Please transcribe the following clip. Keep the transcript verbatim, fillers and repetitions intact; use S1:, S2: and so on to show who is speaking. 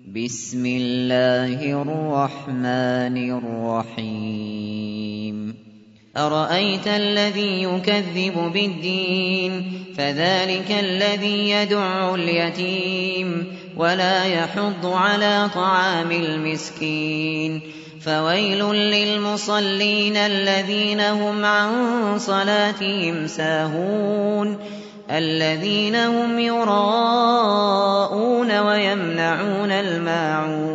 S1: بسم الله الرحمن الرحيم أرأيت الذي يكذب بالدين فذلك الذي يدع اليتيم ولا يحض على طعام المسكين فويل للمصلين الذين هم عن صلاتهم ساهون الذين هم يراءون ويمنعون الماعون